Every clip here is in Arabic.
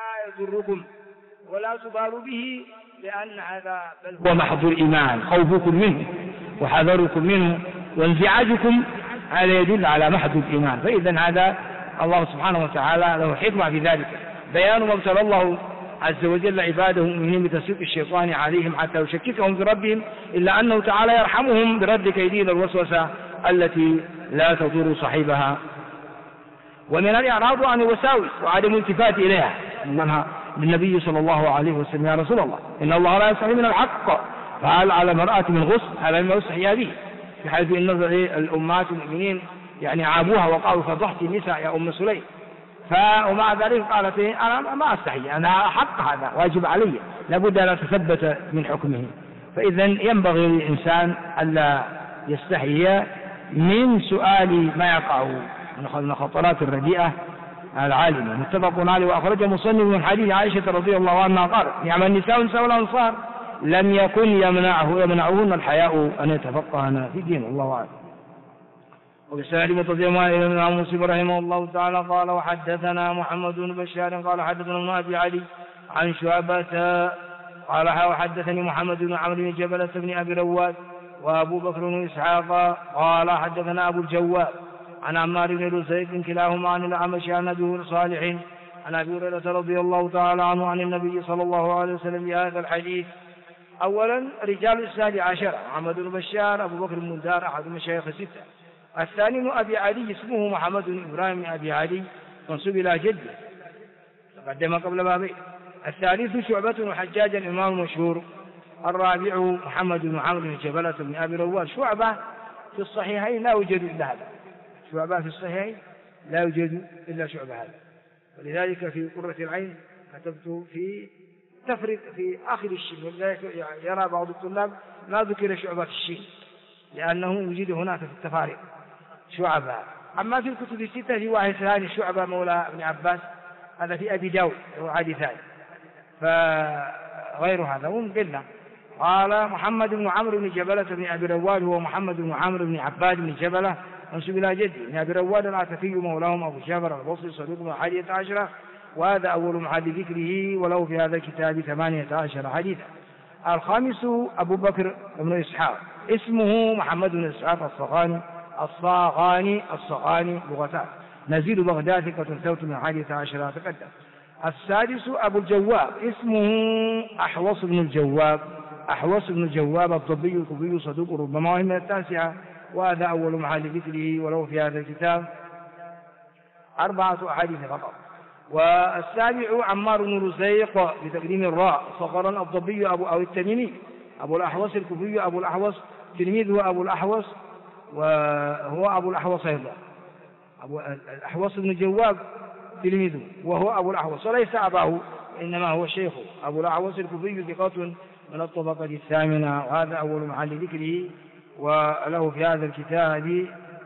لا يضركم ولا تبالوا به، لأن هذا بل هو محض الإيمان، خوفكم منه وحذركم منه وانزعاجكم هذا يدل على محض الإيمان. فإذا هذا الله سبحانه وتعالى له حكمة في ذلك، بيان ما ابتلى الله عز وجل عباده المؤمنين بتسليط الشيطان عليهم حتى يشككهم في ربهم، إلا أنه تعالى يرحمهم برد كيدين الوسوسة التي لا تضر صاحبها. ومن الإعراض عن الوساوس وعدم الالتفات إليها، منها للنبي صلى الله عليه وسلم: يا رسول الله إن الله لا يستحي من الحق، فهل على المرأة من غسل؟ هذا مما يستحي به، بحيث إن الأمهات المؤمنين يعني عابوها وقالوا: فضحت النساء يا أم سليم. ومع ذلك قالت: أنا ما أستحي، أنا حق، هذا واجب علي، لابد أن أتثبت من حكمه. فإذا ينبغي للإنسان ألا يستحي من سؤال ما يقع من الخطرات الرديئة العالمة. متفق عليه. وأخرج مسلم من حديث عائشة رضي الله عنها قالت: نعم النساء نساء الأنصار لم يكن يمنعهن الحياء أن يتفقهن في دين الله أعلم. وبسند متضمن إلى الإمام مسلم رحمه الله تعالى قال: وحدثنا محمد بن بشار قال حدثنا ابن أبي علي عن شعبة قال: وحدثني محمد بن عمرو بن جبلة بن أبي رواد وأبو بكر بن إسحاق قال حدثنا أبو الجواب عن عمار بن رزيق كلاهما عن الأعمش عن أبي صالح عن أبي هريرة رضي الله تعالى عنه عن النبي صلى الله عليه وسلم بهذا الحديث. أولا رجال الإسناد 10: محمد بن بشار أبو بكر بن دار أحد مشايخ الستة. الثاني من أبي علي اسمه محمد بن إبراهيم أبي علي منسوب إلى جده تقدم قبل بابين. الثالث شعبة وحجاج الإمام المشهور. الرابع محمد بن عمرو بن جبلة بن أبي رواد. شعبة في الصحيحين لا يوجد إلا هذا، شعبة في الصحيحين لا يوجد إلا شعبة هذا، ولذلك في قرة العين كتبت في تفرق في آخر الشين، ولذلك يرى بعض الطلاب ما ذكر شعبة في الشين لأنه يوجد هناك في التفارق شعبة. أما في الكتب الستة في واحد ثاني شعبة مولى ابن عباس، هذا في أبي داود هو حديثان، فغير هذا هم قلنا. قال محمد بن عمرو بن جبلة بن أبي رواد هو محمد بن عمرو بن عباد بن جبلة منسوب إلى جده بن أبي رواد العتكي مولاهم أبو جابر البصري صدوق من 11، وهذا أول محل ذكره وله في هذا الكتاب 18 حديثا. الخامس أبو بكر بن إسحاق اسمه محمد بن إسحاق الصغاني لغتان نزيل بغداد ثقة ثبت من 11 تقدم. السادس أبو الجواب اسمه أحوص بن الجواب الضبي الكوفي صدوق ربما وهم من 9، وهذا أول محل ذكره وله في هذا الكتاب 4 أحاديث فقط. والسابع عمار بن رزيق بتقديم الراء صغرا الضبي أو التميمي أبو الأحوص الكوفي أبو الأحوص تلميذه أبو الأحوص وهو أبو الأحوص أيضا أبو الأحوص بن الجواب تلميذه وهو أبو الأحوص وليس أباه إنما هو شيخه أبو الأحوص الكوفي ثقة من الطبقة 8، وهذا أول محل ذكره وله في هذا الكتاب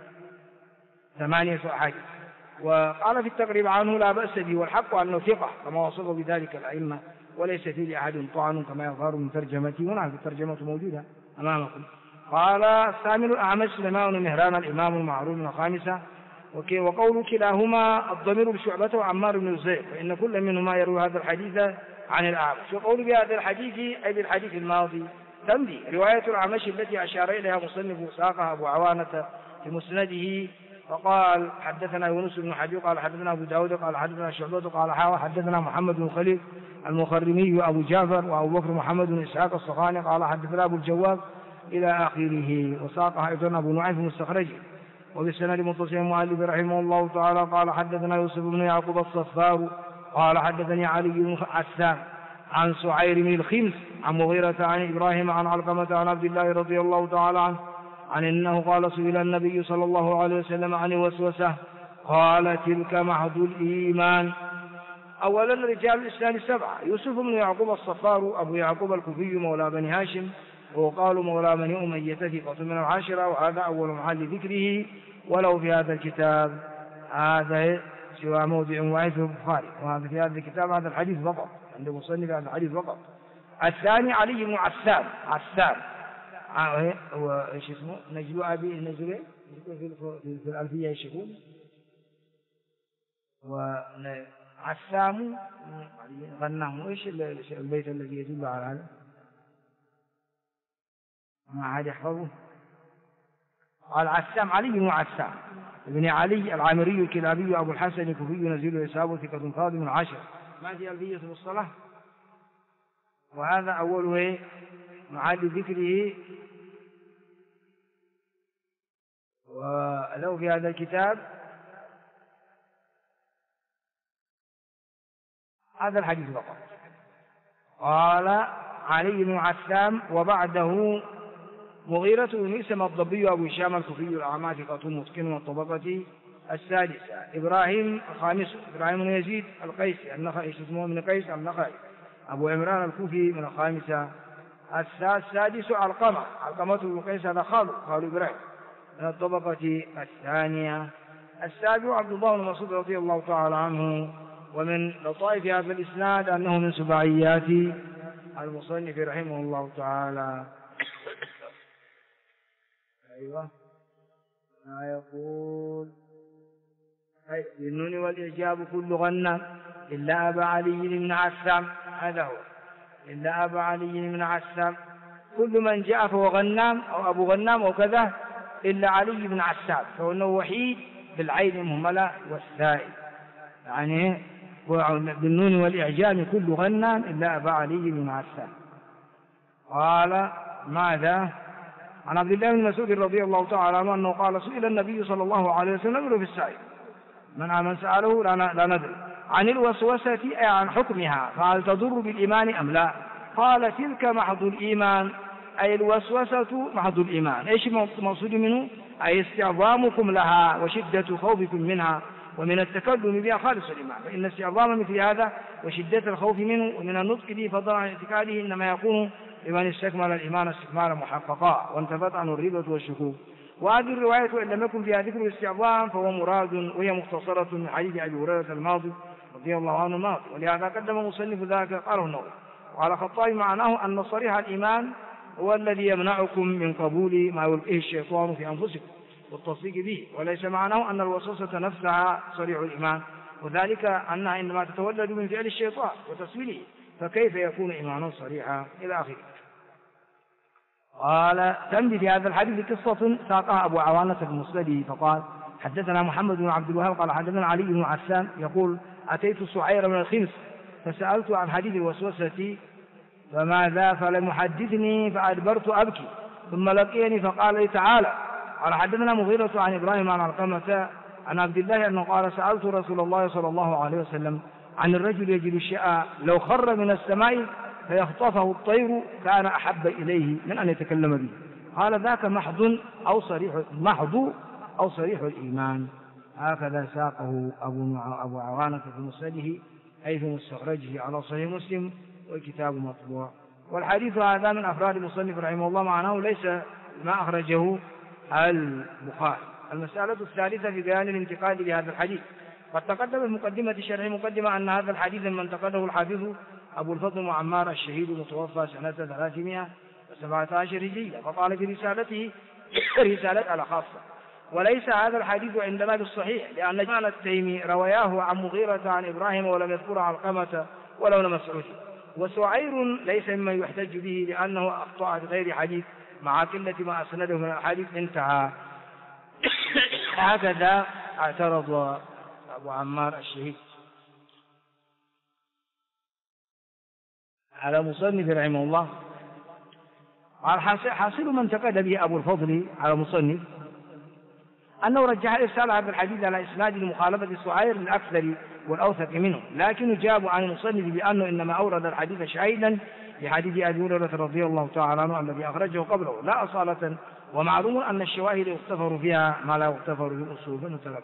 8 أحاديث. وقال في التقريب عنه لا بأس به والحق أنه ثقة كما وصفه بذلك الأئمة وليس فيه لأحد طعن كما يظهر من ترجمته، ونعم الترجمة موجودة أمامكم. قال الثامن الأعمش سليمان بن مهران الإمام المعروف من 5. وقول كلاهما الضمير بشعبة وعمار بن زيد فإن كل منهما يروي هذا الحديث عن الأعمش. وقول بهذا الحديث أي بالحديث الماضي تمضي رواية الأعمش التي أشار إليها مصنف ساقها أبو عوانة في مسنده. فقال حدثنا يونس بن حبيب قال حدثنا أبو داود قال حدثنا شعبة قال حدثنا محمد بن خليل المخرمي أبو جعفر وأبو بكر محمد بن إسحاق الصغاني قال حدثنا أبو الجواب إلى آخره. وساقها أيضا أبو نعيم في مستخرجه. وبالسند متصل المؤلف رحمه الله تعالى قال حدثنا يوسف بن يعقوب الصفار قال حدثني علي بن عسام عن سعير بن الخمس عن مغيرة عن إبراهيم عن علقمة عن عبد الله رضي الله تعالى عنه عن إنه قال سئل النبي صلى الله عليه وسلم عن الوسوسة قال تلك محض الإيمان. أولا رجال الإسلام 7: يوسف بن يعقوب الصفار أبو يعقوب الكوفي مولى بني هاشم وقالوا مولى بني أمية ثقة من 10، وهذا أول محل ذكره ولو في هذا الكتاب هذا سوى موضع واحد في البخاري، وهذا في هذا الكتاب هذا الحديث فقط عند مصنف هذا الحديث فقط. الثاني علي بن عسام هو ايش اسمه نجل أبي نجل في الألفية ايش يقول عسام غناه. إيش البيت الذي يدل على هذا؟ ما عاد يحفظه. قال عسام علي بن عسام ابن علي العامري الكلابي أبو الحسن الكوفي نزيل يساب ثقة خادم العشر. ما في ألفية بالصلاة. وهذا أوله معاد ذكره ولو في هذا الكتاب هذا الحديث فقط. قال علي بن عسام وبعده مغيرة بن ميسم الضبي أبو هشام الكوفي الأعمى ثقة متقن من الطبقة السادسة. إبراهيم الخامس إبراهيم بن يزيد القيسي النخعي اسمه من قيس النخعي أبو عمران الكوفي من الخامسة. السادس علقمة بن قيس هذا خال إبراهيم من الطبقة الثانية. السابع عبد الله بن مسعود رضي الله تعالى عنه. ومن لطائف هذا الإسناد أنه من سباعيات المصنف رحمه الله تعالى. أيوة ما يقول بالنون والإعجاب كل غنى إلا أبا علي بن عسام. هذا هو إلا أبا علي بن عسام. كل من جاء فهو غنام أو أبو غنام أو كذا إلا علي بن عسام فإنه وحيد بالعين المهملة والسائل يعني بالنون والإعجام كل غنام إلا أبا علي بن عسام. قال ماذا؟ عن عبد الله بن مسعود رضي الله تعالى عنه أنه قال سئل النبي صلى الله عليه وسلم في السائل من سأله لا ندري عن الوسوسة أي عن حكمها فهل تضر بالإيمان أم لا؟ قال تلك محض الإيمان أي الوسوسة محض الإيمان. إيش المقصود منه؟ أي استعظامكم لها وشدة خوفكم منها ومن التكلم بها خالص الإيمان. فإن استعظام مثل هذا وشدة الخوف منه ومن النطق به فضلا عن اعتقاده إنما يكون لمن استكمل الإيمان استكمالا محققا وانتفت عنه الريبة والشكوك. وهذه الرواية وإن لم يكن فيها ذكر الاستعظام فهو مراد وهي مختصرة من حديث أبي هريرة الماضي رضي الله عنه الماضي. ولهذا قدم مصنف ذلك قاله النووي. وعلى الخطابي معناه أن صريح الإيمان هو الذي يمنعكم من قبول ما يلقيه الشيطان في أنفسكم والتصديق به وليس معناه أن الوسوسة نفسها صريح الإيمان وذلك أنها إنما تتولد من فعل الشيطان وتسويله فكيف يكون إيمانا صريحا إلى آخره. قال تنبي في هذا الحديث قصة ساقها أبو عوانة في المسند فقال حدثنا محمد بن عبد الوهاب قال حدثنا علي بن عسام يقول أتيت سعير من الخمس فسألت عن حديث الوسوسة فماذا فلم يحدثني فأدبرت أبكي ثم لقيني فقال لي تعالى. قال حدثنا مغيرة عن إبراهيم عن علقمة عن عبد الله أنه قال سألت رسول الله صلى الله عليه وسلم عن الرجل يجد الشيء لو خر من السماء فيخطفه الطير كان أحب إليه من أن يتكلم به. قال ذاك محض أو صريح الإيمان. هكذا ساقه أبو عوانة في مسنده أي في مستخرجه على صحيح مسلم والكتاب مطبوع. والحديث هذا من أفراد المصنف رحمه الله معناه ليس ما أخرجه البخاري. المسألة الثالثة في بيان الانتقاد لهذا الحديث. قد تقدم المقدمة الشرعية مقدمة أن هذا الحديث من انتقده الحافظ أبو الفضل عمار الشهيد المتوفى سنة 317 هجرية فقال في رسالته رسالة على خاصة وليس هذا الحديث عندنا بالصحيح لأن جمال التيمي رواياه عن مغيرة عن إبراهيم ولم يذكر علقمة ولا ابن مسعود. وسعير ليس ممن يحتج به لأنه أخطأ بغير حديث مع قلة ما أسنده من الحديث انتهى. هكذا اعترض أبو عمار الشهيد على مصنف رحمه الله. حاصل من انتقد به أبو الفضل على مصنف أنه رجح إرسال هذا الحديث على إسناد لمخالفة سعير الأكثر والأوثق منه لكن جابوا عن المصنف بأنه إنما أورد الحديث شهيدا لحديث أبي هريرة رضي الله تعالى عنه الذي أخرجه قبله لا أصالة. ومعلوم أن الشواهد يغتفر فيها ما لا يغتفر في الأصول فنتلقى.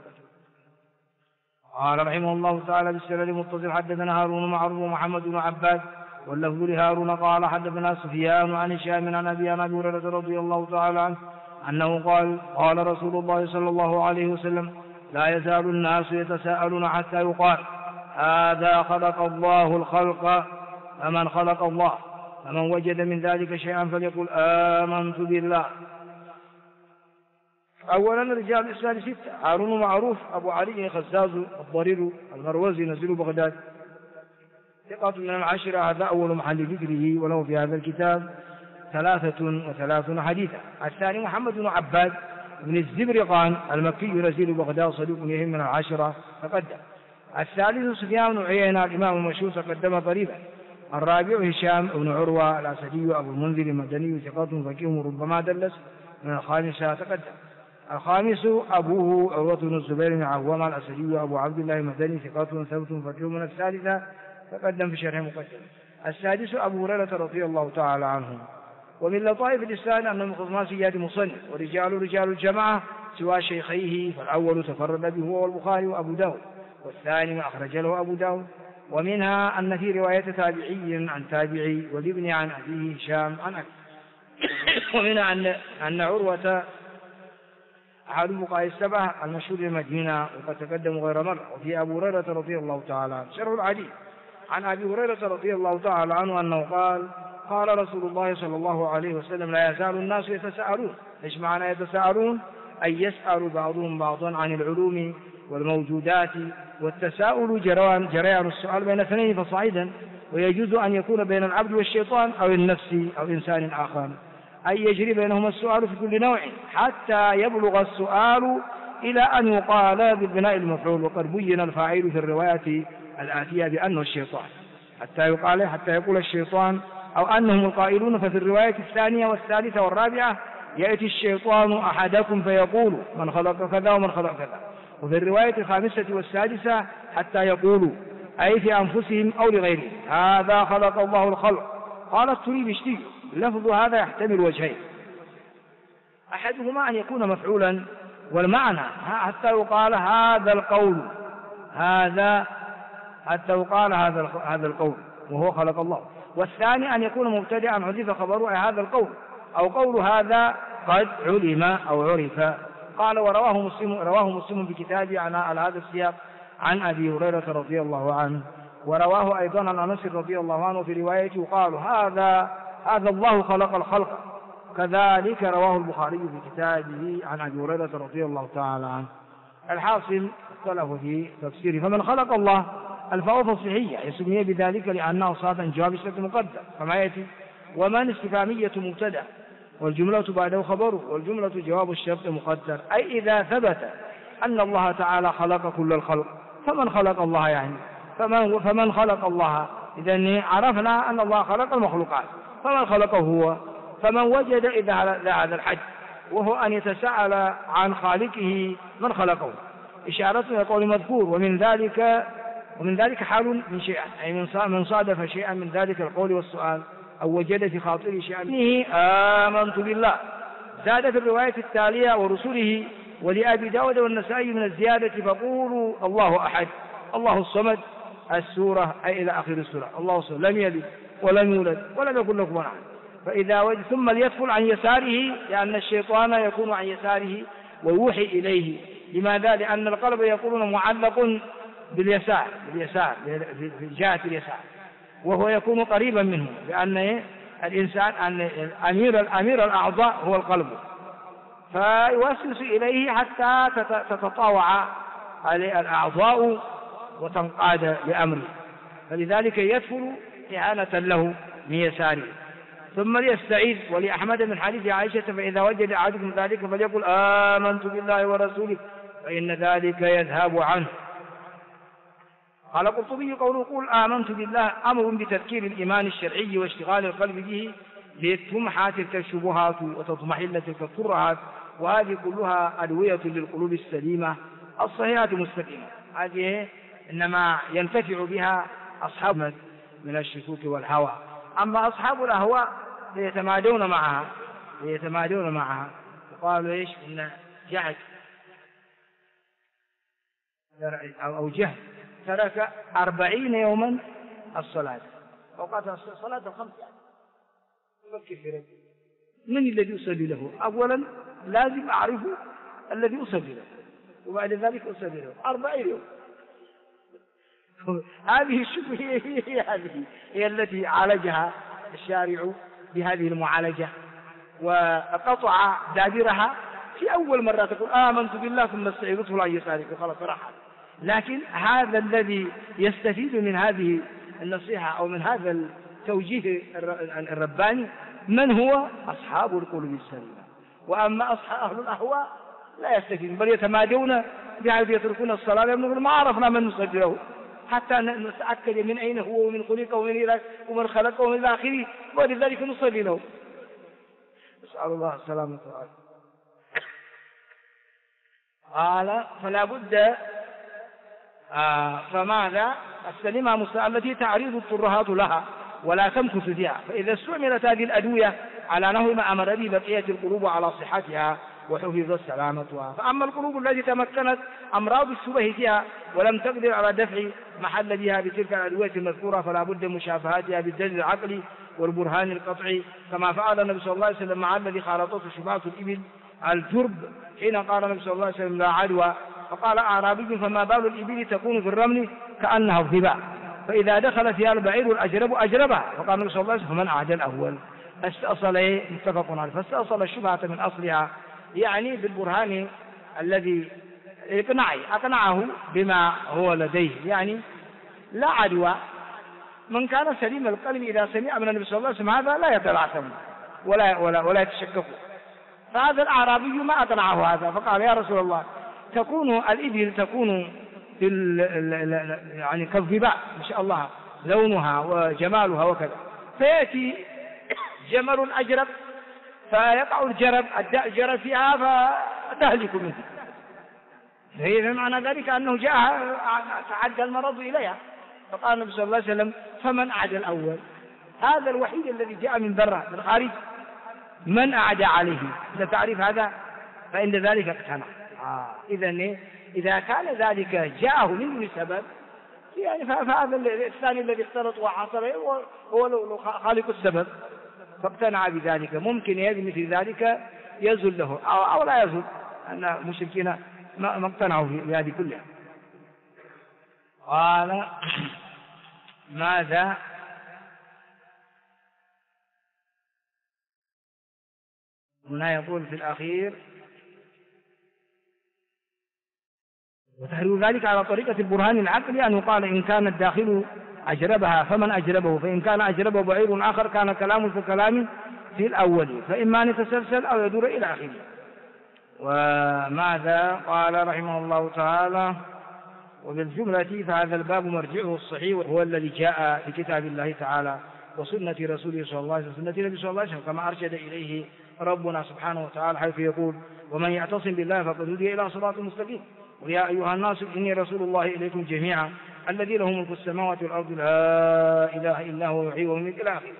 قال رحمه الله تعالى بالسند المتصل حدثنا هارون معروف ومحمد بن عباد واللفظ لهارون قال حدثنا سفيان عن هشام عن أبي هريرة رضي الله تعالى عنه أنه قال رسول الله صلى الله عليه وسلم لا يزال الناس يتساءلون حتى يقال هذا خلق الله الخلق فمن خلق الله فمن وجد من ذلك شيئا فليقل آمنت بالله أولا رجال الإسلام 6: هارون معروف أبو علي خزاز الضرير المروزي نزيل بغداد، ثقة من العشرة، هذا أول محل ذكره، وله في هذا الكتاب 33 حديثا. الثاني محمد بن عباد بن الزبرقان المكي نزيل بغداد، صدوق يهم من العشرة تقدم. الثالث سفيان بن عيينة الإمام المشهور تقدم قريبا. الرابع هشام بن عروة الأسدي أبو المنذر المدني، ثقة فقيه ربما دلس، من الخامسة تقدم. الخامس أبوه عروة بن الزبير بن عوام الأسدي أبو عبد الله المدني، ثقة ثبت فقيه، من الثالثة تقدم في شرح مقدم. السادس أبو هريرة رضي الله تعالى عنه. ومن لطائف الإسلام أن من خصوصيات مصنف رجال الجماعة سوى شيخيه، فالأول تفرد به هو والبخاري وأبو داود، والثاني ما أخرج له أبو داود. ومنها أن في رواية تابعي عن تابعي والابن عن أبيه هشام عن أبيه. ومنها أن عروة أحد الفقهاء السبعة المشهور بالمدينة، وقد تقدم غير مرة. وفي أبو هريرة رضي الله تعالى عنه شرح العديد عن أبي هريرة رضي الله تعالى عنه أنه قال رسول الله صلى الله عليه وسلم: لا يزال الناس يتساءلون. إيش معنى يتساءلون؟ أي يسأل بعضهم بعضا عن العلوم والموجودات، والتساؤل جريان السؤال بين اثنين فصاعدا، ويجوز أن يكون بين العبد والشيطان أو النفس أو إنسان آخر، أي يجري بينهما السؤال في كل نوع حتى يبلغ السؤال إلى أن يقال بالبناء المفعول. وقد بين الفاعل في الرواية الآتية بأنه الشيطان، حتى يقول الشيطان أو أنهم القائلون. ففي الرواية الثانية والثالثة والرابعة يأتي الشيطان أحدكم فيقول: من خلق كذا ومن خلق كذا. وفي الرواية الخامسة والسادسة حتى يقولوا، أي في أنفسهم أو لغيرهم: هذا خلق الله الخلق. قال التريبشتي: لفظ هذا يحتمل وجهين: أحدهما أن يكون مفعولا، والمعنى حتى يقال هذا القول، حتى يقال هذا القول وهو خلق الله. والثاني أن يكون مبتدئا حذف خبره هذا القول، أو قول هذا قد علم أو عرف. قال: رواه مسلم بكتابه على هذا السياق عن أبي هريرة رضي الله عنه، ورواه أيضا عن أنس رضي الله عنه في روايته قالوا: هذا الله خلق الخلق. كذلك رواه البخاري في كتابه عن أبي هريرة رضي الله تعالى عنه. الحاصل اختلفوا في تفسيره. فمن خلق الله الفاء تصحيحية يسميه بذلك لأنه صاد جواب الشرط مقدر كما يأتي. ومن استفهامية مبتدأ، والجملة بعده خبره، والجملة جواب الشرط مقدر، أي إذا ثبت أن الله تعالى خلق كل الخلق فمن خلق الله، يعني فمن خلق الله، إذن عرفنا أن الله خلق المخلوقات، فمن خلقه هو. فمن وجد إذا هذا الحد، وهو أن يتساءل عن خالقه من خلقه، إشارة إلى قول مذكور: ومن ذلك حال من شيء، أي من صادف شيئا من ذلك القول والسؤال، أو وجد في خاطره شيئا منه آمنت بالله. زاد في الرواية التالية: ورسله. ولأبي داود والنسائي من الزيادة: فقولوا الله أحد، الله الصمد، السورة، أي إلى آخر السورة. الله الصمد لم يلد ولم يولد ولم يكن له كفوا أحد. فإذا وجد ثم ليدخل عن يساره، لأن الشيطان يكون عن يساره ويوحي إليه. لماذا؟ لأن القلب يكون معلق باليسار في جهة اليسار، وهو يكون قريبا منه، لأن الإنسان أمير الأعضاء هو القلب، فيوسوس إليه حتى تتطاوع عليه الأعضاء وتنقاد لأمره، فلذلك يدخل إعانة له من يساره. ثم ليستعيذ. ولأحمد من حديث عائشة: فإذا وجد أحدكم ذلك فليقل آمنت بالله ورسوله فإن ذلك يذهب عنه. قال القرطبي: قوله قل آمنت بالله أمر بتذكير الإيمان الشرعي واشتغال القلب به لتمحى تلك الشبهات وتطمحن تلك الترهات، وهذه كلها أدوية للقلوب السليمة الصحيحة المستقيمة. هذه إنما ينتفع بها أصحاب من الشكوك والهوى. أما أصحاب الأهواء يتمادون معها وقالوا إيش؟ إن جهل أو جهل ترك 40 يوما الصلاة، أوقات الصلاة الخمس، يعني يفكر في ربه: من الذي أصلي له؟ أولا لازم أعرف الذي أصلي له، وبعد ذلك أصلي له 40 يوم. هذه الشبهة هي التي عالجها الشارع بهذه المعالجة، وقطع دابرها في أول مرة تقول آمنت بالله ثم استعيذ عن يسارك خلاص راحت. لكن هذا الذي يستفيد من هذه النصيحة أو من هذا التوجيه الرباني من هو؟ أصحاب القلوب السليمة. وأما أهل الأهواء لا يستفيدون، بل يتمادون بحيث يتركون الصلاة لأنه ما عرفنا من نصلي له حتى نتأكد من أين هو ومن خلق ومن خلقه ومن آخره، ولذلك نصلي له. نسأل الله السلامة والعافية. قال فلا بد فماذا؟ السليمة التي تعرض الترهات لها ولا تمكث فيها، فإذا استعملت هذه الأدوية على نحو ما أمر به بقية القلوب على صحتها وحفظت سلامتها. فأما القلوب التي تمكنت أمراض الشبه فيها ولم تقدر على دفع محل بها بتلك الأدوية المذكورة فلا بد مشافهتها بالدليل العقلي والبرهان القطعي، كما فعل النبي صلى الله عليه وسلم مع الذي خالطته شبهات الإبل الجرب حين قال النبي صلى الله عليه وسلم لا عدوى، فقال أعرابي فما بال الإبل تكون في الرمل كأنها الظباء، فإذا دخل فيها البعير الأجرب أجربها، فقال النبي صلى الله عليه وسلم فمن أعدى الأول. فاستأصل متفق عليه، فاستأصل الشبهة من أصلها، يعني بالبرهان الذي أقنعه بما هو لديه، يعني لا عدوى. من كان سليم القلب إذا سمع من النبي صلى الله عليه وسلم هذا لا يتلعثم ولا يتشكك. فهذا الأعرابي ما أقنعه هذا، فقال يا رسول الله تكون الإبل تكون يعني كالظباء ما شاء الله لونها وجمالها وكذا، فيأتي جمل أجرب فيقع الجرب فيها فتهلك منه، فإذا معنى ذلك أنه جاء تعدى المرض إليها. فقال النبي صلى الله عليه وسلم فمن أعدى الأول؟ هذا الوحيد الذي جاء من برا من الخارج من أعدى عليه. إذا تعرف هذا فإن ذلك اقتنع. إذا كان ذلك جاءه منه لسبب يعني فهذا الثاني الذي اختلط وحصل هو خالق السبب فاقتنع بذلك. ممكن يجد مثل ذلك يزل له أو لا يزل، أن المشركين ما اقتنعوا بهذه كلها. قال ماذا؟ هنا يقول في الأخير وتحرير ذلك على طريقة البرهان العقلي أن يقال إن كان الداخل أجربها فمن أجربه، فإن كان أجربه بعير آخر كان كلام ككلام في الأول، فإما أن يتسلسل أو يدور إلى آخره. وماذا؟ قال رحمه الله تعالى وبالجملة فهذا الباب مرجعه الصحيح وهو الذي جاء في كتاب الله تعالى وسنة رسوله صلى الله عليه وسلم، سنة النبي صلى الله عليه وسلم كما أرشد إليه ربنا سبحانه وتعالى حيث يقول ومن يعتصم بالله فقد هدي إلى صراط مستقيم ويا أيها الناس إني رسول الله إليكم جميعا الذي له ملك السماوات والأرض لا إله إلا هو يحيي ويميت إلى آخره.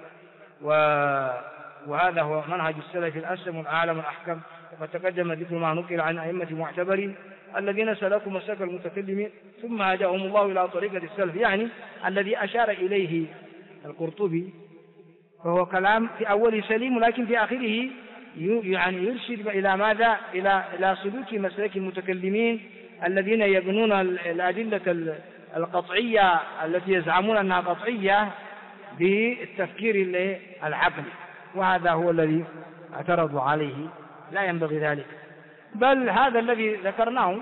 وهذا هو منهج السلف الأسلم الأعلم الأحكم. وقد تقدم ذكر ما نقل عن أئمة معتبرين الذين سلكوا مسلك المتكلمين ثم هداهم الله إلى طريقة السلف، يعني الذي أشار إليه القرطبي فهو كلام في أوله سليم ولكن في آخره يعني يرشد إلى ماذا؟ إلى سلوك مسلك المتكلمين الذين يبنون الأدلة القطعية التي يزعمون أنها قطعية بالتفكير العقلي، وهذا هو الذي اعترضوا عليه. لا ينبغي ذلك، بل هذا الذي ذكره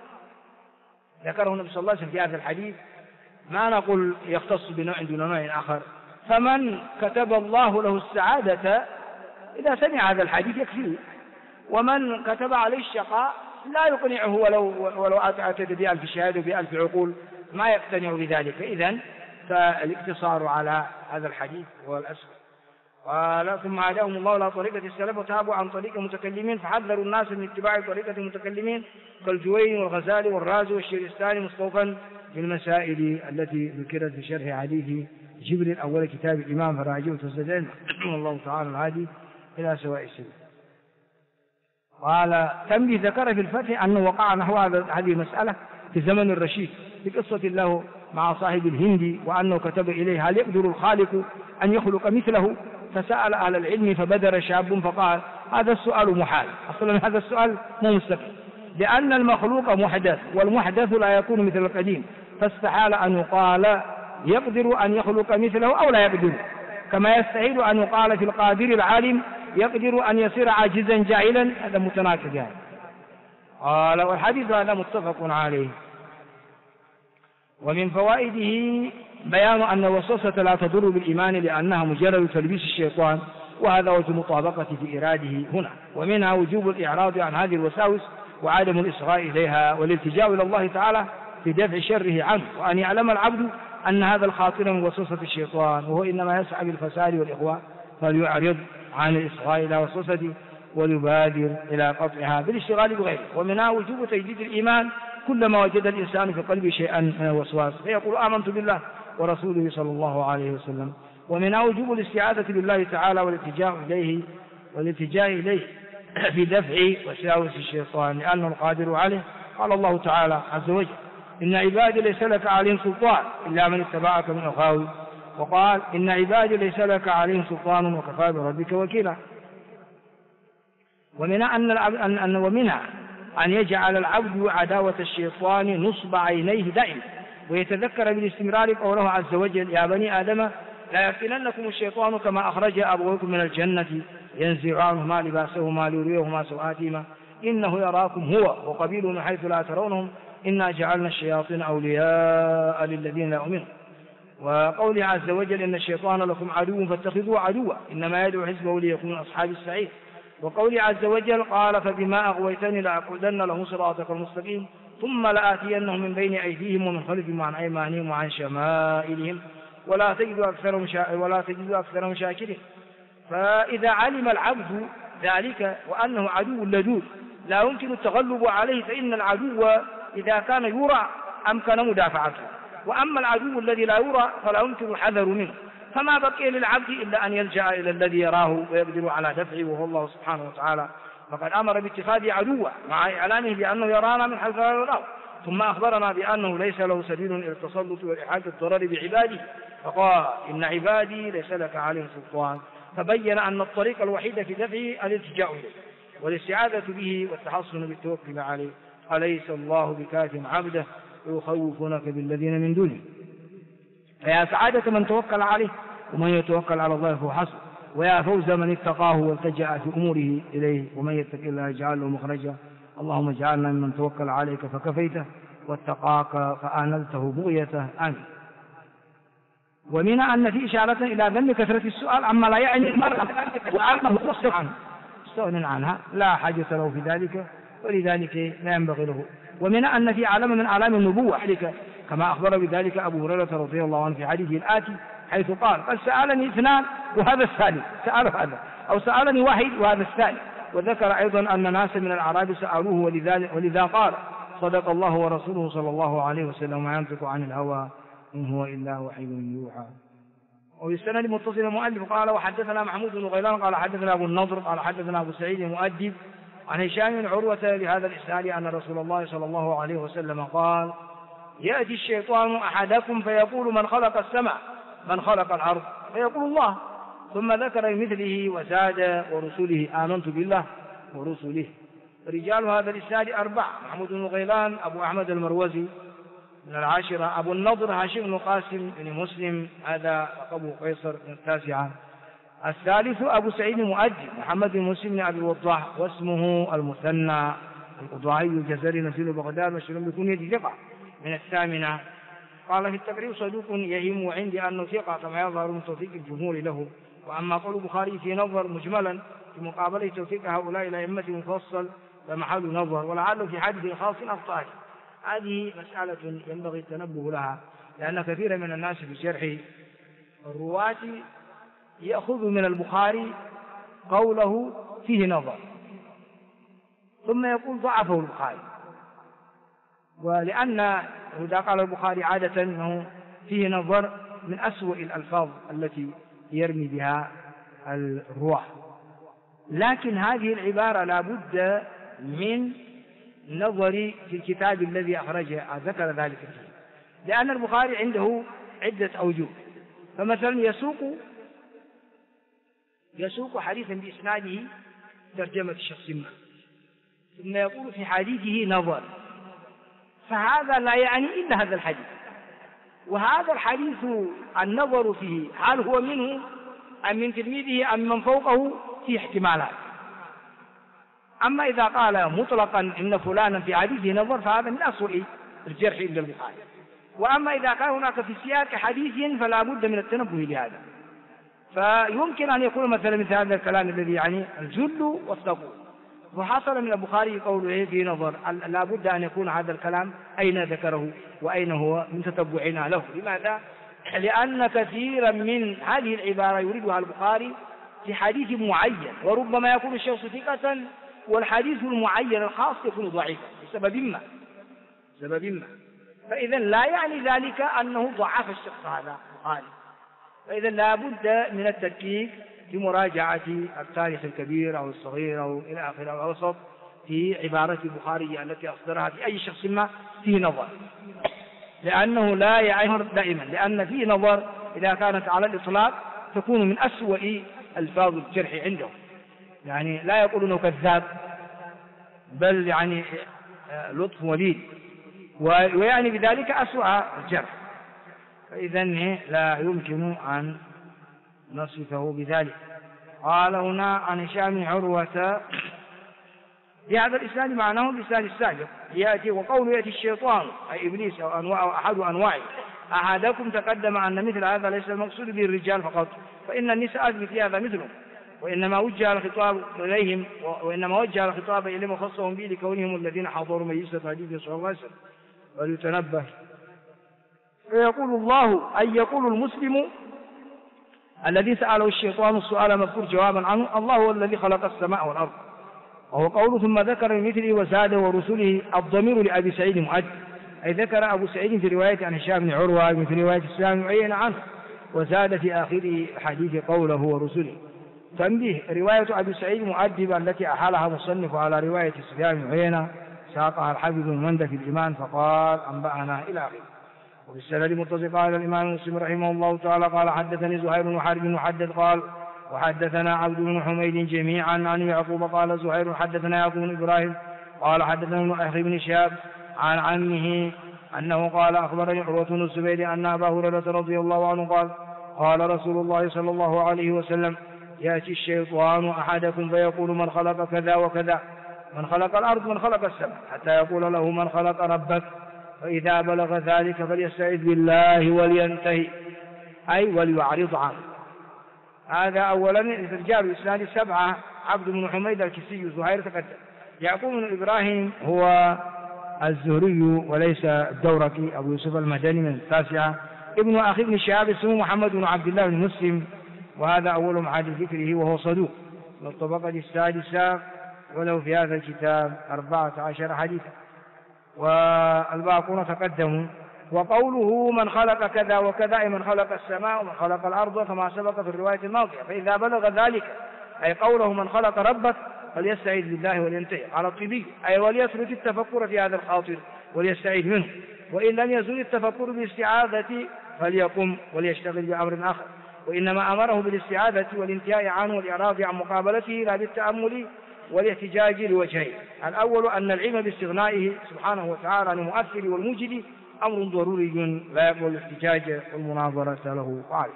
النبي صلى الله عليه وسلم في هذا الحديث ما نقول يختص بنوع دون نوع آخر. فمن كتب الله له السعادة إذا سمع هذا الحديث يكفيه، ومن كتب عليه الشقاء لا يقنعه ولو أتت بألف شهادة وبألف عقول ما يقتنع بذلك. إذن فالاقتصار على هذا الحديث هو الأسهل. قال ثم هداهم الله إلى طريقة السلف وتابوا عن طريق المتكلمين فحذروا الناس من اتباع طريقة المتكلمين كالجويني والغزالي والرازي والشيرستاني مستوفا بالمسائل التي ذكرت في شرح حديث جبريل أول كتاب الإمام فراجعه وتسجل والله تعالى الهادي إلى سواء السبيل. قال تنبيه ذكر في الفتح أنه وقع نحو هذه المسألة في زمن الرشيد في قصة له مع صاحب الهندي وأنه كتب إليه هل يقدر الخالق أن يخلق مثله؟ فسأل أهل العلم فبدر شاب فقال هذا السؤال محال. أصلا هذا السؤال مو مستقيم لأن المخلوق محدث والمحدث لا يكون مثل القديم، فاستحال أن يقال يقدر أن يخلق مثله أو لا يقدر، كما يستحيل أن يقال في القادر العالم يقدر أن يصير عاجزا جاهلا، هذا متناقض يعني. قال والحديث هذا متفق عليه. ومن فوائده بيان أن الوسوسة لا تضر بالإيمان لأنها مجرد تلبيس الشيطان، وهذا وجه المطابقة في إراده هنا. ومنها وجوب الإعراض عن هذه الوساوس وعدم الإصغاء إليها والالتجاء إلى الله تعالى في دفع شره عنه، وأن يعلم العبد أن هذا الخاطر من وسوسة الشيطان وهو إنما يسعى بالفساد والإغواء، فليعرض عن الإصغاء إلى وسوسته ويبادر إلى قطعها بالاشتغال بغيره. ومنها وجوب تجديد الإيمان كلما وجد الإنسان في قلبه شيئا من الوسواس فيقول آمنت بالله ورسوله صلى الله عليه وسلم. ومنها وجوب الاستعاذة بالله تعالى والالتجاء إليه في دفع وساوس الشيطان لأنه القادر عليه. قال الله تعالى عز وجل إن عبادي ليس لك عليهم سلطان إلا من اتبعك من الغاوين، وقال إن عبادي ليس لك عليهم سلطان وكفى بربك وكيلا. ومنها أن يجعل العبد عداوة الشيطان نصب عينيه دائما، ويتذكر بالاستمرار قوله عز وجل يا بني آدم لا يفتننكم الشيطان كما أخرج أبويكم من الجنة ينزع عنهما لباسهما ليريهما سوآتهما إنه يراكم هو وقبيله من حيث لا ترونهم إنا جعلنا الشياطين أولياء للذين لا يؤمنون. وقوله عز وجل إن الشيطان لكم عدو فاتخذوه عدوا إنما يدعو حزبه ليكون أصحاب السعير. وقوله عز وجل قال فبما أغويتني لأقعدن لهم صراطك المستقيم ثم لآتينهم من بين أيديهم ومن خلفهم وعن أيمانهم وعن شمائلهم ولا تجد أكثرهم شاكرين. فإذا علم العبد ذلك وأنه عدو لدود لا يمكن التغلب عليه فإن العدو إذا كان يرى أمكن مدافعته، وأما العدو الذي لا يرى فلا يمكن الحذر منه، فما بقي للعبد إلا أن يلجأ إلى الذي يراه ويقدر على دفعه وهو الله سبحانه وتعالى. فقد أمر باتخاذ عدوا مع إعلانه بأنه يرانا من حيث لا نراه، ثم أخبرنا بأنه ليس له سبيل إلى التسلط وإحاطة الضرر بعباده، فقال إن عبادي ليس لك عليهم سلطان، فبين أن الطريق الوحيد في دفعه الالتجاء إليه والاستعاذة به والتحصن بالتوكل عليه. أليس الله بكاف عبده ويخوفونك بالذين من دونه. فيا سعادة من توكل عليه، ومن يتوكل على الله فهو حسبه، ويا فوز من اتقاه والتجأ في أموره إليه، ومن يتق الله يجعل له مخرجا. اللهم اجعلنا ممن توكل عليك فكفيته واتقاك فآنلته بغيته. آمين. ومنها أن في إشارة إلى ذم كثرة السؤال عما لا يعني المرء وعلمه تصدق عنه مستغن عنها لا حاجة له في ذلك، ولذلك لا ينبغي له. ومنها أن في علامة من أعلام النبوة كما أخبر بذلك أبو هريرة رضي الله عنه في حديثه الآتي حيث قال قد سألني اثنان وهذا الثالث، سأل هذا أو سألني واحد وهذا الثالث. وذكر أيضا أن ناس من الأعراب سألوه ولذا قال صدق الله ورسوله صلى الله عليه وسلم ما ينطق عن الهوى إن هو إلا وحي يوحى. وبالسند متصل المؤلف قال وحدثنا محمود بن غيلان قال حدثنا أبو النضر قال حدثنا أبو سعيد المؤدب عن هشام بن عروة لهذا الإسناد أن رسول الله صلى الله عليه وسلم قال يأتي الشيطان أحدكم فيقول من خلق السماء من خلق الأرض فيقول الله، ثم ذكر مثله وزاد ورسوله آمنت بالله ورسوله. رجال هذا الإسناد أربعة: محمود بن غيلان أبو أحمد المروزي من العاشرة، أبو النضر هاشم بن قاسم بن مسلم هذا أبو قيصر من التاسعة، الثالث أبو سعيد المؤدب محمد بن مسلم بن أبي الوضاح واسمه المثنى القضاعي الجزري نزيل بغداد مشهور بكنية ثقة من الثامنة. قال في التقريب صدوق يهم عندي أنه ثقة كما يظهر من توثيق الجمهور له. وأما قول البخاري في نظر مجملا في مقابلة توثيق هؤلاء الأئمة مفصل فمحل نظر، ولعله في حديث خاص أخطأ. هذه مسألة ينبغي التنبه لها، لأن كثيرا من الناس في شرح الرواة يأخذ من البخاري قوله فيه نظر ثم يقول ضعفه البخاري، ولأن إذا قال البخاري عادة أنه فيه نظر من أسوأ الألفاظ التي يرمي بها الرواة، لكن هذه العبارة لا بد من نظر في الكتاب الذي أخرجه ذكر ذلك فيه، لأن البخاري عنده عدة أوجه. فمثلا يسوق حديثا بإسناده ترجمة الشخص ما، ثم يقول في حديثه نظر، فهذا لا يعني إلا هذا الحديث، وهذا الحديث النظر فيه هل هو منه أم من تلميذه أم من فوقه في احتمالات. أما إذا قال مطلقا إن فلانا في حديثه نظر فهذا من أسوأ الجرح عند البخاري. وأما إذا كان هناك في سياق حديث فلا بد من التنبه لهذا. فيمكن أن يكون مثلا مثل هذا الكلام الذي يعني الجل والصبور، وحصل من البخاري قوله في نظر، لا بد أن يكون هذا الكلام أين ذكره وأين هو من تتبعنا له. لماذا؟ لأن كثيرا من هذه العبارة يريدها البخاري في حديث معين، وربما يكون الشخص ثقة والحديث المعين الخاص يكون ضعيفا بسبب ما. فإذا لا يعني ذلك أنه ضعف الشخص هذا البخاري. فإذا لا بد من التدقيق في مراجعة التاريخ الكبير أو الصغير أو إلى آخره أو الأوسط في عبارة البخاري التي أصدرها في أي شخص ما فيه نظر، لأنه لا يعير دائما، لأن فيه نظر إذا كانت على الإطلاق تكون من أسوأ ألفاظ الجرح عندهم. يعني لا يقولونه كذاب، بل يعني لطف وليد، ويعني بذلك أسوأ الجرح. فإذا لا يمكن أن نصفه بذلك. قال هنا عن هشام بن عروة في هذا الإسناد معناه الإسناد السابق يأتي، وقوله يأتي الشيطان أي إبليس أو أنواع أو أحد أنواعه. أحدكم تقدم أن مثل هذا ليس المقصود به الرجال فقط، فإن النساء مثل هذا مثلهم، وإنما وجه الخطاب إليهم وخصهم به لكونهم الذين حضروا مجلس حديث صلى الله عليه وسلم. وليتنبه فيقول الله أي يقول المسلم الذي سأله الشيطان السؤال مذكور جوابا عنه: الله هو الذي خلق السماء والأرض. وهو قوله ثم ذكر مثله وزاد ورسله. الضمير لأبي سعيد مؤد، أي ذكر أبو سعيد في رواية عن هشام بن عروة في رواية سفيان بن عيينة عنه، وزاد في آخره حديث قوله ورسله. تنبيه: رواية أبي سعيد مؤدبة التي أحالها مصنف على رواية سفيان بن عيينة ساقها الحافظ المندى في الإيمان فقال أنبأنا إلى آخره. وفي السند متصل قال الإمام مسلم رحمه الله تعالى قال حدثني زهير بن حرب محدث قال وحدثنا عبد بن حميد جميعا عن يعقوب قال زهير حدثنا يعقوب بن إبراهيم قال حدثنا ابن أخي بن شهاب عن عمه أنه قال أخبرني عروة بن الزبير أن أبا هريرة رضي الله عنه قال قال رسول الله صلى الله عليه وسلم: يأتي الشيطان أحدكم فيقول من خلق كذا وكذا، من خلق الأرض، من خلق السماء، حتى يقول له من خلق ربك، فإذا بلغ ذلك فليستعذ بالله ولينتهي، أي وليعرض عنه. هذا أولا. رجال الإسناد السبعة: عبد بن حميد الكسي، زهير تقدم، يعقوب بن إبراهيم هو الزهري وليس الدورقي، أبو يوسف المدني من التاسعة، ابن أخي بن شهاب اسمه محمد بن عبد الله بن مسلم، وهذا أول معاد ذكره وهو صدوق من الطبقة السادسة، وله في هذا الكتاب 14 حديثا، والباقون تقدموا. وقوله من خلق كذا وكذا أي من خلق السماء ومن خلق الأرض كما سبق في الرواية الماضية. فإذا بلغ ذلك أي قوله من خلق ربك فليستعيذ بالله ولينتهي على الطبي، أي وليترك التفكر في هذا الخاطر وليستعيذ منه، وإن لم يزل التفكر بالاستعاذة فليقم وليشتغل بأمر آخر. وإنما أمره بالاستعاذة والانتهاء عنه والإعراض عن مقابلته لا بالتأمل والاحتجاج لوجهين: الأول أن العلم باستغنائه سبحانه وتعالى عن المؤثر والموجد أمر ضروري لا يقبل الاحتجاج والمناظرة له عليه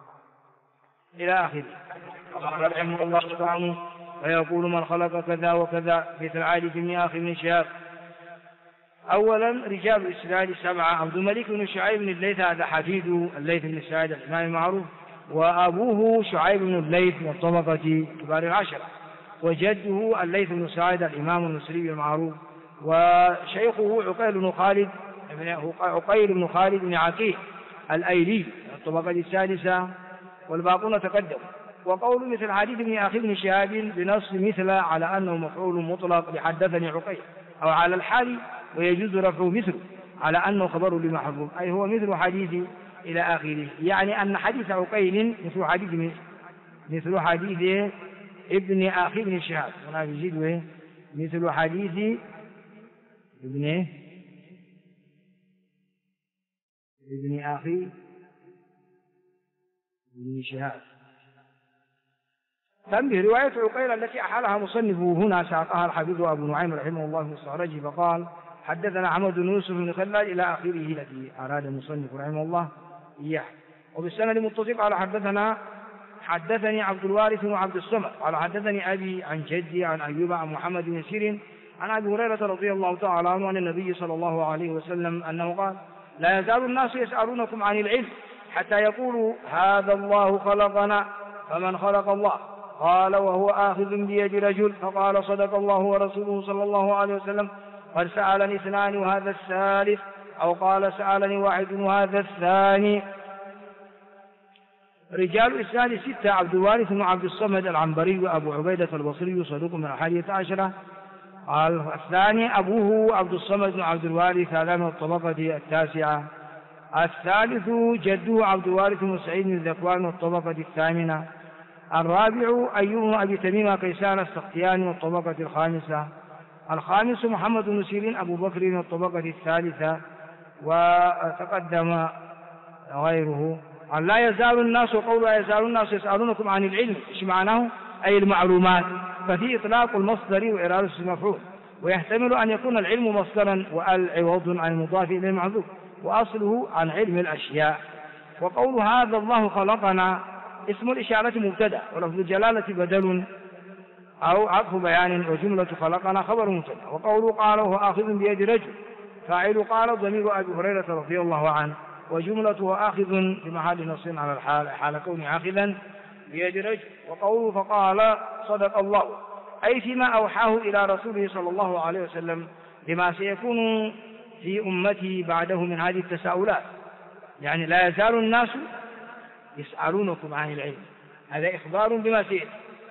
إلى آخره. رحمه الله تعالى ويقول من خلق كذا وكذا مثل عادي بن أخي بن شهاب. أولا رجال الإسناد السبعة: عبد الملك بن شعيب بن الليث، هذا حفيد الليث بن سعد الإمام المعروف، وأبوه شعيب بن الليث من طبقة كبار العشرة، وجده الليث بن سعد الإمام المصري المعروف، وشيخه عقيل بن خالد بن عقيل الأيلي من الطبقة السادسة، والباقون تقدم. وقول مثل حديث ابن أخي بن شهاب بنص مثل على أنه مفعول مطلق لحدثني عقيل، أو على الحال ويجوز رفعه مثل على أنه خبر لمحفوظ، أي هو مثل حديث إلى آخره، يعني أن حديث عقيل مثل حديث ابن أخي بن شهاب، هنا يزيد مثل حديث ابن أخي بن شهاب. تنبه: رواية عقيل التي أحالها مصنفه هنا ساقها الحفيظ أبو نعيم رحمه الله في الصهرجي فقال حدثنا عمد بن يوسف بن خلاد إلى آخره التي أراد المصنف رحمه الله إياه. وبالسند المتصل قال حدثنا حدثني عبد الوارث وعبد الصمد قال حدثني أبي عن جدي عن أيوب عن محمد بن سيرين عن أبي هريرة رضي الله تعالى عنه عن النبي صلى الله عليه وسلم أنه قال لا يزال الناس يسألونكم عن العلم حتى يقولوا هذا الله خلقنا فمن خلق الله؟ قال وهو آخذ بيد رجل، فقال صدق الله ورسوله صلى الله عليه وسلم قد سألني اثنان وهذا الثالث، أو قال سألني واحد وهذا الثاني. رجال إسناد 6: عبد الوارث وعبد الصمد العنبري وأبو عبيدة البصري صدوق من 11. قال الثاني أبوه عبد الصمد وعبد الوارث هذا من الطبقة 9. الثالث جده عبد الوارث بن سعيد بن ذكوان من الطبقة 8. الرابع أيوب أبي تميم كيسان السختياني من الطبقة 5. الخامس محمد بن سيرين أبو بكر من الطبقة 3. وتقدم غيره. عن لا يزال الناس وقول لا يزال الناس يسألونكم عن العلم، ايش معناه؟ أي المعلومات، ففي إطلاق المصدر وإرادة المفعول، ويحتمل أن يكون العلم مصدرا والعوض عن المضاف إلى المحذوف، وأصله عن علم الأشياء. وقول هذا الله خلقنا اسم الإشارة مبتدأ، ولفظ الجلالة بدل أو عطف بيان، وجملة خلقنا خبر مبتدأ. وقوله قال وهو آخذ بيد رجل فاعل قال ضمير أبي هريرة رضي الله عنه، وجملته آخذ بمحل نص على الحال حال كونه آخذا بيد رجل. وقوله فقال صدق الله أي فيما أوحاه إلى رسوله صلى الله عليه وسلم لما سيكون في أمته بعده من هذه التساؤلات، يعني لا يزال الناس يسألونكم عن العلم، هذا إخبار بما سيأتي.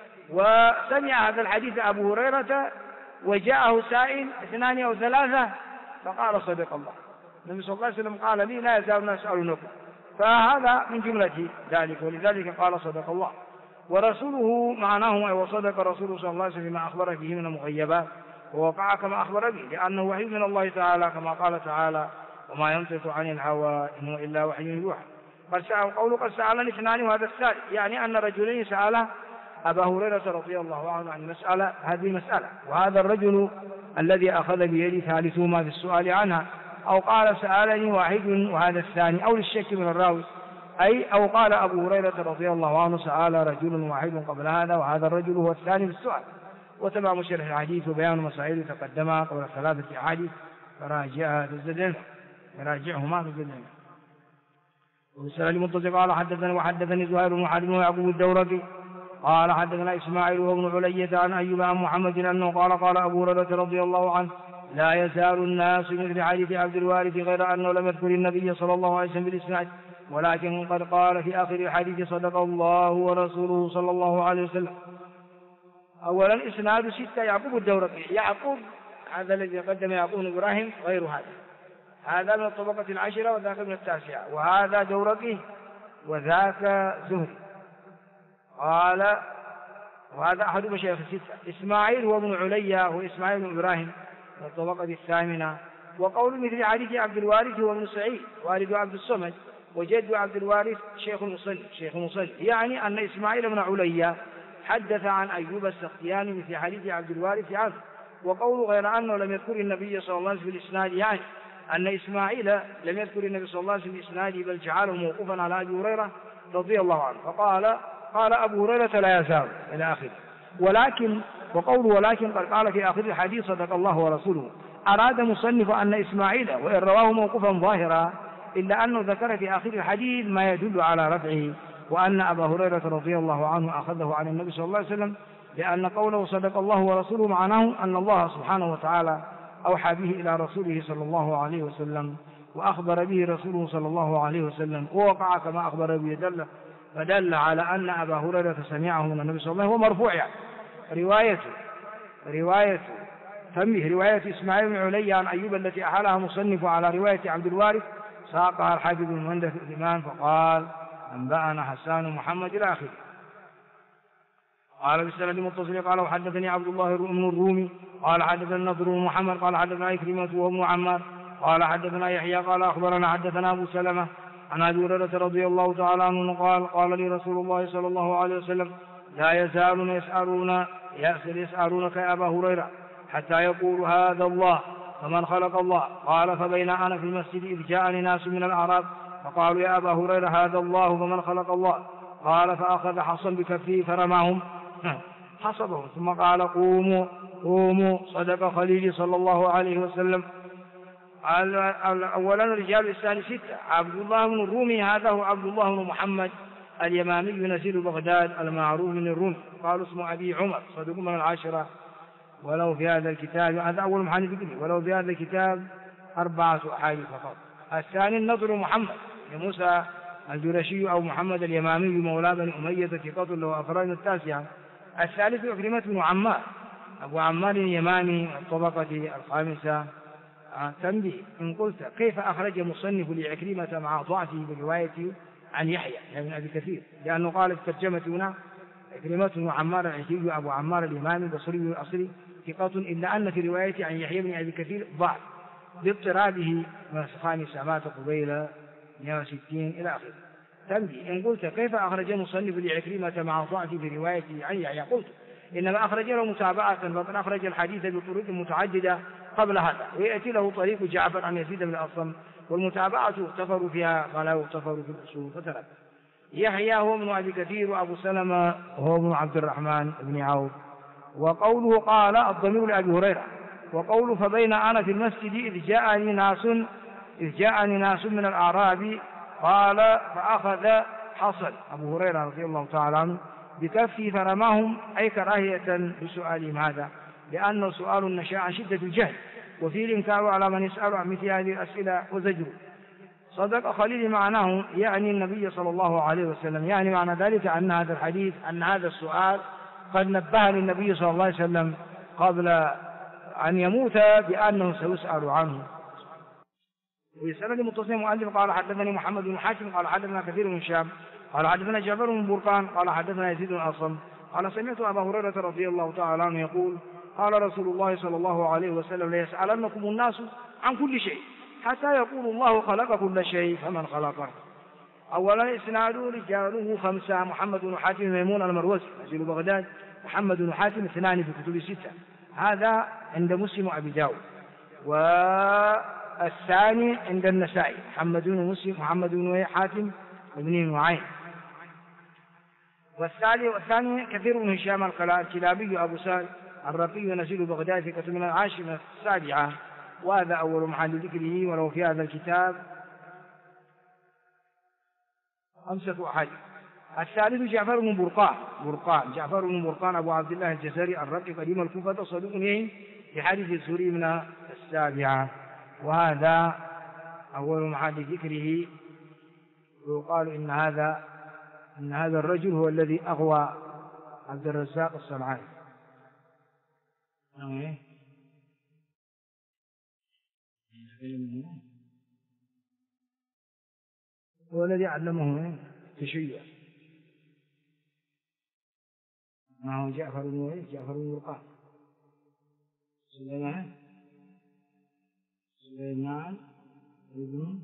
وسمع هذا الحديث أبو هريرة وجاءه سائل 2 أو 3 فقال صدق الله. النبي صلى الله عليه وسلم قال لي لا يزال الناس يسألونكم، فهذا من جملة ذلك، ولذلك قال صدق الله. ورسوله معناه وصدق رسوله صلى الله عليه وسلم ما أخبر به من المغيبات، ووقع كما أخبر به، لأنه وحي من الله تعالى كما قال تعالى وما ينطق عن الهوى إن هو إلا وحي يوحى. قوله قد سألني 2 وهذا الثالث، يعني أن رجلين سأل أبا هريرة رضي الله عنه عن مسألة، هذه مسألة، وهذا الرجل الذي أخذ بيدي ثالثهما في السؤال عنها، أو قال سألني واحد وهذا الثاني، أو للشك من الراوي، أي أو قال أبو هريرة رضي الله عنه سأل رجل واحد قبل هذا وهذا الرجل هو الثاني في السؤال. وتمام شرح الحديث وبيان مسائل تقدمها قبل 3 أحاديث فراجعها تزدد، يراجعهما تزدد. وبسأل المنتظر قال حدثني زهير بن حرب ويعقوب الدورقي قال حدثنا إسماعيل وابن علية عن أيوب عن محمد أنه قال أبو هريرة رضي الله عنه لا يزال الناس مثل حديث عبد الوارث غير أنه لم يذكر النبي صلى الله عليه وسلم بالإسناد، ولكن قد قال في آخر الحديث صدق الله ورسوله صلى الله عليه وسلم. أولا إسناد 6 يعقوب الدورقي، يعقوب هذا الذي قدم يعقوب إبراهيم غير هذا من الطبقة 10 وذاك من 9، وهذا دورقي وذاك زهري. قال وهذا أحد مشايخ 6. إسماعيل هو ابن عليا هو إسماعيل بن إبراهيم من الطبقة 8. وقول مثل حديث عبد الوارث هو ابن سعيد والد عبد الصمد وجد عبد الوارث شيخ مصلي، يعني أن إسماعيل بن عليا حدث عن أيوب السختياني مثل حديث عبد الوارث عنه. وقول غير أنه لم يذكر النبي صلى الله عليه وسلم في الإسناد، يعني أن إسماعيل لم يذكر النبي صلى الله عليه وسلم في الإسناد بل جعله موقوفا على أبي هريرة رضي الله عنه، قال أبو هريرة لا يزال إلى آخره. ولكن قد قال في آخر الحديث صدق الله ورسوله. أراد مصنف أن إسماعيل وإن رواه موقوفا ظاهرا إلا أنه ذكر في آخر الحديث ما يدل على رفعه، وأن أبا هريرة رضي الله عنه أخذه عن النبي صلى الله عليه وسلم، لأن قوله صدق الله ورسوله معناه أن الله سبحانه وتعالى أوحى به إلى رسوله صلى الله عليه وسلم وأخبر به رسوله صلى الله عليه وسلم، ووقع كما أخبر به فدل على أن أبا هريرة سمعه من النبي صلى الله عليه وسلم. هو مرفوع، يعني رواية إسماعيل بن علي عن أيوب التي أحالها مصنف على رواية عبد الوارث ساقها الحافظ بن مندة في الإمام فقال أنبأنا حسان محمد إلى آخره. قال بالسند المتصل قال وحدثني عبد الله بن الرومي قال حدثنا النضر بن محمد قال حدثنا إكرمة وابن عمار قال حدثنا يحيى قال أخبرنا حدثنا أبو سلمة عن أبي هريرة رضي الله تعالى عنه قال لي رسول الله صلى الله عليه وسلم لا يزالون يسألونك يا أبا هريرة حتى يقول هذا الله فمن خلق الله؟ قال فبين أنا في المسجد إذ جاءني ناس من الأعراب فقالوا يا أبا هريرة هذا الله فمن خلق الله؟ قال فأخذ حصا بكفه فرماهم حصبهم ثم قال قوموا قوموا صدق خليلي صلى الله عليه وسلم. أولا رجال الإسلام 6. عبد الله بن الرومي هذا هو عبد الله بن محمد اليمامي نزيل بغداد المعروف من الروم، قالوا اسمه أبي عمر صدوق من العاشرة، ولو في هذا الكتاب هذا أول محادث ذكري، ولو في هذا الكتاب 4 أحاديث فقط. الثاني النضر محمد موسى الجرشي أو محمد اليمامي مولى بني أمية ثقة له أفراد 9. الثالث عكرمة بن عمار أبو عمار اليماني الطبقة 5. تنبيه إن قلت كيف أخرج مصنف لعكرمة مع ضعفه بروايته عن يحيى بن أبي كثير، لأنه قال في الترجمة هنا عكرمة بن عمار العكري أبو عمار اليماني البصري الأصلي ثقة، إلا أن في روايته عن يحيى بن أبي كثير ضعف باضطرابه من 5 مات قبيل 160 إلى آخره. تنبيه إن قلت كيف أخرج مصنف لعكرمة مع ضعفه في روايته عن يحيى، قلت إنما أخرج له متابعة، فقد أخرج الحديث بطرق متعددة قبل هذا، ويأتي له طريق جعفر عن يزيد بن الأصم، والمتابعة يغتفر فيها ولا يغتفر في الأصول. فترك يحيى هو ابن أبي كثير، وأبو سلمة هو ابن عبد الرحمن بن عوف. وقوله قال الضمير لأبي هريرة، وقوله فبين أنا في المسجد إذ جاءني ناس من الأعراب قال فأخذ حصل أبو هريرة رضي الله تعالى عنه بكفه فرماهم، أي كراهية بسؤالهم هذا، لأنه سؤال نشأ عن شدة الجهل، وفيه الإنكار على من يسأل عن مثل هذه الأسئلة وزجره. صدق خليل معناه يعني النبي صلى الله عليه وسلم، يعني معنى ذلك أن هذا الحديث أن هذا السؤال قد نبه للنبي صلى الله عليه وسلم قبل أن يموت بأنه سيسأل عنه. ويسأل متصل مؤلف قال حدثني محمد بن حاتم قال حدثنا كثير بن هشام قال حدثنا جعفر بن برقان قال حدثنا يزيد بن الأصم قال سمعت أبا هريرة رضي الله تعالى عنه يقول قال رسول الله صلى الله عليه وسلم ليسألنكم الناس عن كل شيء حتى يقول الله خلق كل شيء فمن خلقه. أولا إسناد رجاله 5. محمد بن حاتم ميمون المروزي نزيل بغداد، محمد بن حاتم 2 في كتب 6، هذا عند مسلم وأبي داود. والثاني عند النسائي محمد بن حاتم بن نعيم. والثاني كثير بن هشام الكلابي أبو سال الرقي نزيل بغداد في كتب من 10 7، وهذا أول محل ذكره، ولو في هذا الكتاب 5 أحاديث. الثالث جعفر بن برقان جعفر بن برقان أبو عبد الله الجزري الرقي قديم الكوفة صدوق يهم في حديث الزهري من 7، وهذا أول محل ذكره. ويقال إن هذا الرجل هو الذي أغوى عبد الرزاق الصنعاني، هو الذي علمه التشيع، معه جعفر بن برقان سليمان بن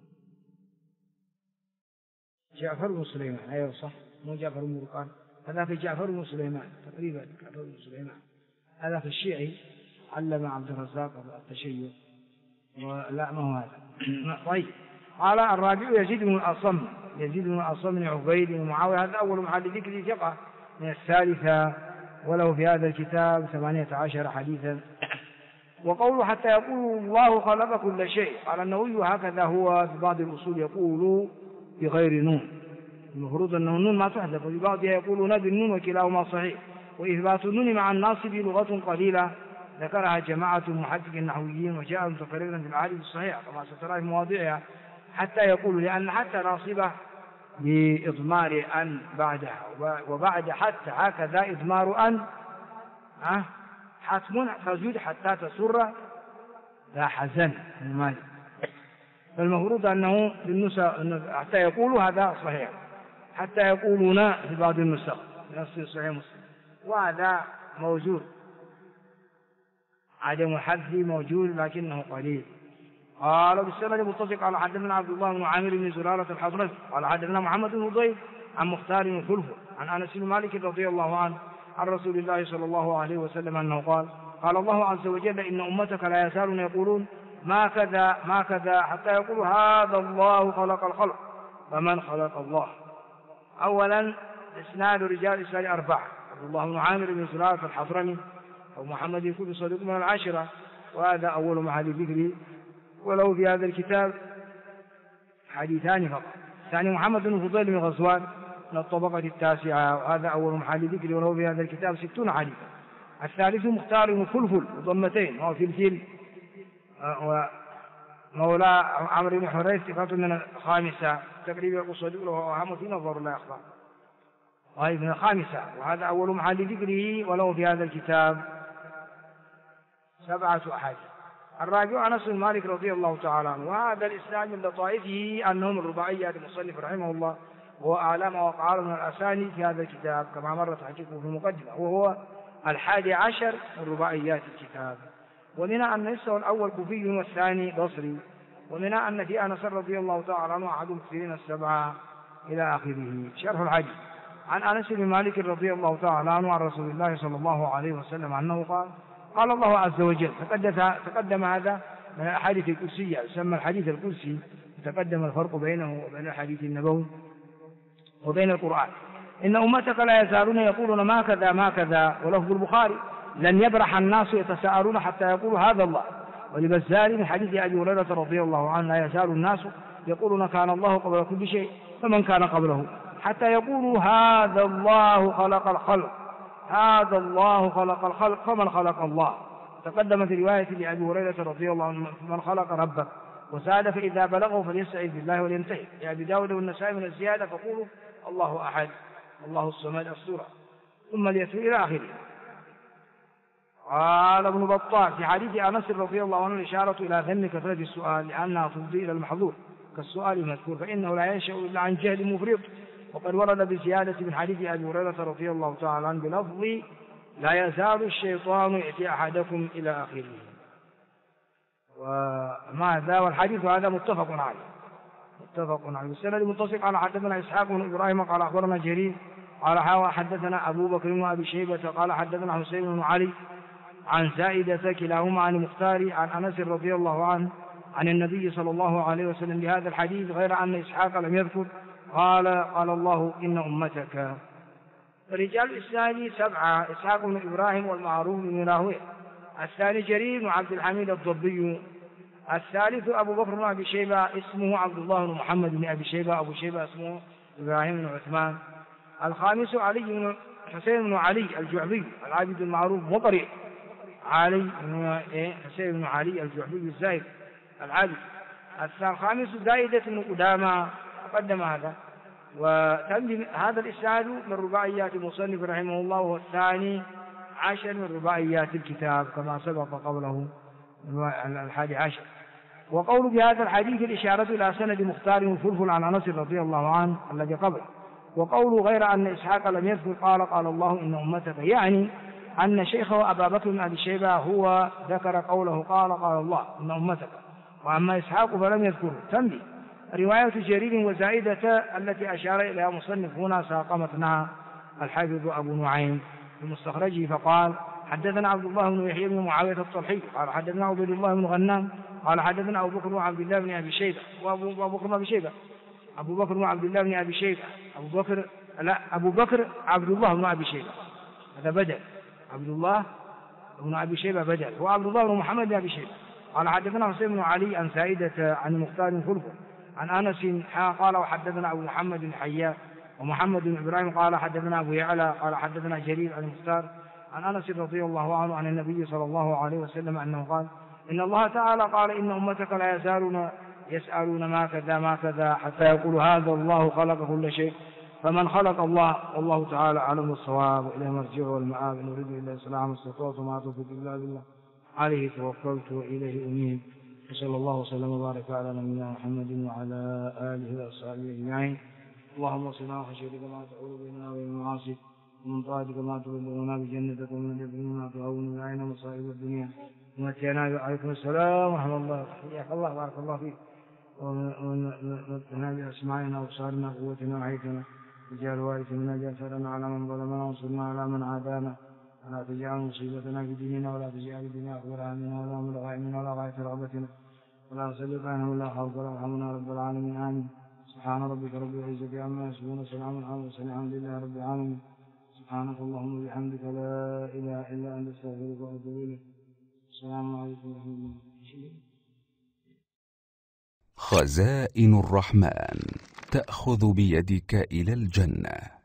جعفر بن سليمان، أيوة صح، مو جعفر بن برقان، هذا في جعفر بن سليمان تقريبا، جعفر بن سليمان هذا في الشيعي علم عبد الرزاق التشيع، ولا ما هو هذا. طيب قال الرابع يزيد بن الأصم بن عبيد بن معاوية، هذا أول محل ذكر ثقة من 3، وله في هذا الكتاب 18 حديثا. وقوله حتى يقول الله خلق كل شيء، قال النووي هكذا هو في بعض الأصول يقول بغير نون، المفروض أنه النون ما تحذف، وفي بعضها يقولون بالنون وكلاهما صحيح، وإثبات النون مع الناصب لغة قليلة ذكرها جماعة محقق النحويين وجاء متقررا في الأحاديث الصحيحة كما سترى في مواضعها. حتى يقول لأن حتى ناصبة بإضمار أن بعدها، وبعد حتى هكذا إضمار أن حتم فزود حتى تسر لا حزن المال، فالمفروض أنه حتى يقولوا هذا صحيح، حتى يقولون في بعض النسخ نفس صحيح مسلم، وهذا موجود، عدم الحذف موجود لكنه قليل. قال بالسند المتصل قال حدثنا عبد الله بن عامر بن زرارة الحضرمي قال حدثنا محمد بن ضيف عن مختار بن خلفه عن أنس بن مالك رضي الله عنه عن رسول الله صلى الله عليه وسلم أنه قال الله عز وجل إن أمتك لا يزالون يقولون ما كذا حتى يقول هذا الله خلق الخلق فمن خلق الله. أولا إسناد رجال الإسناد أربعة: عبد الله بن عامر بن سلالة الحضرمي أو محمد يكون صديق من العشرة، وهذا أول محل ذكره، ولو في هذا الكتاب حديثان فقط. الثاني محمد بن فضيل بن غزوان من الطبقة التاسعة، وهذا أول محل ذكره، وله في هذا الكتاب 60 حديثا. الثالث مختار بن فلفل بضمتين، وهو فلفل ومولى عمرو بن حريث ثقة من الخامسة، تقريبا الصديق له وهم في نظر لا يخفى، وهي من الخامسة، وهذا أول محل ذكره، وله في هذا الكتاب 7 أحاديث. الرابع أنس بن مالك رضي الله تعالى عنه، وهذا الإسناد من لطائفه أنه من رباعيات المصنف رحمه الله، وهو أعلى ما وقع من الأسانيد في هذا الكتاب كما مرت حقيقته في المقدمة، وهو 11 من رباعيات الكتاب. ومنها أن نصه الأول كوفي والثاني بصري، ومنها أن في أنس رضي الله تعالى عنه أحد المكثرين السبعة إلى آخره. شرح الحديث: عن أنس بن مالك رضي الله تعالى عنه عن رسول الله صلى الله عليه وسلم أنه قال: قال الله عز وجل. تقدم هذا من الأحاديث القدسية، يسمى الحديث القدسي، تقدم الفرق بينه وبين الحديث النبوي وبين القرآن: إن أمتك لا يزالون يقولون ما كذا ما كذا. ولفظ البخاري: لن يبرح الناس يتساءلون حتى يقولوا هذا الله. ولبزار من حديث أبي هريرة رضي الله عنه: لا يزال الناس يقولون كان الله قبل كل شيء فمن كان قبله، حتى يقولوا هذا الله خلق الخلق، هذا الله خلق الخلق فمن خلق الله. تقدمت رواية لأبي هريرة رضي الله عنه: من خلق ربك. وزاد: فإذا بلغوا فليستعذ بالله ولينتهي. لأبي داود والنسائي من الزيادة: فقولوا الله أحد الله الصمد السورة، ثم ليتوا إلى آخره. قال ابن بطال في حديث أنس رضي الله عنه: الإشارة إلى ذم كثرة السؤال لأنها تفضي إلى المحظور كالسؤال المذكور، فإنه لا ينشأ إلا عن جهل مفرط. وقد ورد بزيادة من حديث أبي هريرة رضي الله تعالى عنه بلفظ: لا يزال الشيطان يأتي أحدكم إلى آخره. وماذا؟ والحديث هذا متفق عليه. السند متصل. قال حدثنا إسحاق بن إبراهيم قال أخبرنا جرير قال حدثنا أبو بكر بن أبي شيبة قال حدثنا حسين بن علي عن زائدة كلاهما عن مختار عن أنس رضي الله عنه عن النبي صلى الله عليه وسلم بهذا الحديث، غير أن إسحاق لم يذكر قال الله إن أمتك. رجال الإسناد 7: إسحاق بن إبراهيم والمعروف بن راهويه، الثاني جرير بن عبد الحميد الضبي، الثالث أبو بكر بن أبي شيبة اسمه عبد الله بن محمد بن أبي شيبة، أبو شيبة اسمه إبراهيم بن عثمان، الخامس علي بن حسين بن علي الجعبي العابد المعروف مطري، علي حسين بن علي الجعبي الزاهد العابد، الخامس زائدة بن قدامة تقدم هذا. وتم هذا الإسناد من رباعيات المصنف رحمه الله، وهو 12 من رباعيات الكتاب كما سبق قوله 11. وقول بهذا الحديث الإشارة إلى سند مختار فلفل عن أنس رضي الله عنه الذي قبل. وقوله غير أن إسحاق لم يذكر قال الله إن أمتك، يعني أن شيخه أبا بكر بن أبي شيبة هو ذكر قوله قال الله إن أمتك، وأما إسحاق فلم يذكره. تنبيه: رواية جرير وزائدة التي أشار إليها مصنف هنا ساقمتنا الحافظ أبو نعيم في مستخرجه، فقال: حدثنا عبد الله بن يحيى بن معاوية الطلحي قال حدثنا عبد الله بن غنام قال حدثنا أبو بكر وعبد الله بن أبي شيبة، أبو بكر وعبد الله بن أبي شيبة، أبو بكر عبد الله بن أبي شيبة، هذا بدل، عبد الله بن أبي شيبة بدل، وعبد الله بن محمد بن أبي شيبة. قال حدثنا حسين بن علي عن سائدة عن مختار فلفل عن أنس قال وحدثنا أبو محمد بن حيان ومحمد بن إبراهيم قال حدثنا أبو يعلى قال حدثنا جرير عن مختار عن أنس رضي الله عنه عن النبي صلى الله عليه وسلم أنه قال: إن الله تعالى قال إن أمتك لا يزالون يسألون ما كذا حتى يقول هذا الله خلق كل شيء فمن خلق الله والله تعالى أعلم بالصواب. وإليه المرجع والمآب، إن أريد إلا الإسلام استطعت وما توفيقي إلا بالله عليه توكلت وإليه أنيب. وصلى الله وسلم وبارك على نبينا محمد وعلى آله وأصحابه أجمعين. اللهم صل خشيتك ما تعود بنا وبين معاصيك، ومن طاعتك ما تبلغنا بجنتك، ومن اليقين ما تهون علينا مصائب الدنيا. ومتعنا عليكم السلام ورحمة الله. حياك الله بارك الله فيك. ومتعنا بأسماعنا وأبصارنا وقوتنا وحيتنا، اجعل وارث منا اجعل ثارنا على من ظلمنا وانصرنا على من عادانا، ولا تجعل مصيبتنا في ديننا ولا تجعل الدنيا أكبر همنا ولا مبلغ علمنا ولا غاية رغبتنا ولا نسلط عنهم ولا خوف ولا ارحمنا رب العالمين. آمين. سبحان ربك رب العزة عما يصفون وسلام على المرسلين الحمد لله رب العالمين. سبحانك اللهم وبحمدك لا إله إلا أنت أستغفرك وأتوب إليك. السلام عليكم ورحمة الله. خزائن الرحمن تأخذ بيدك إلى الجنة.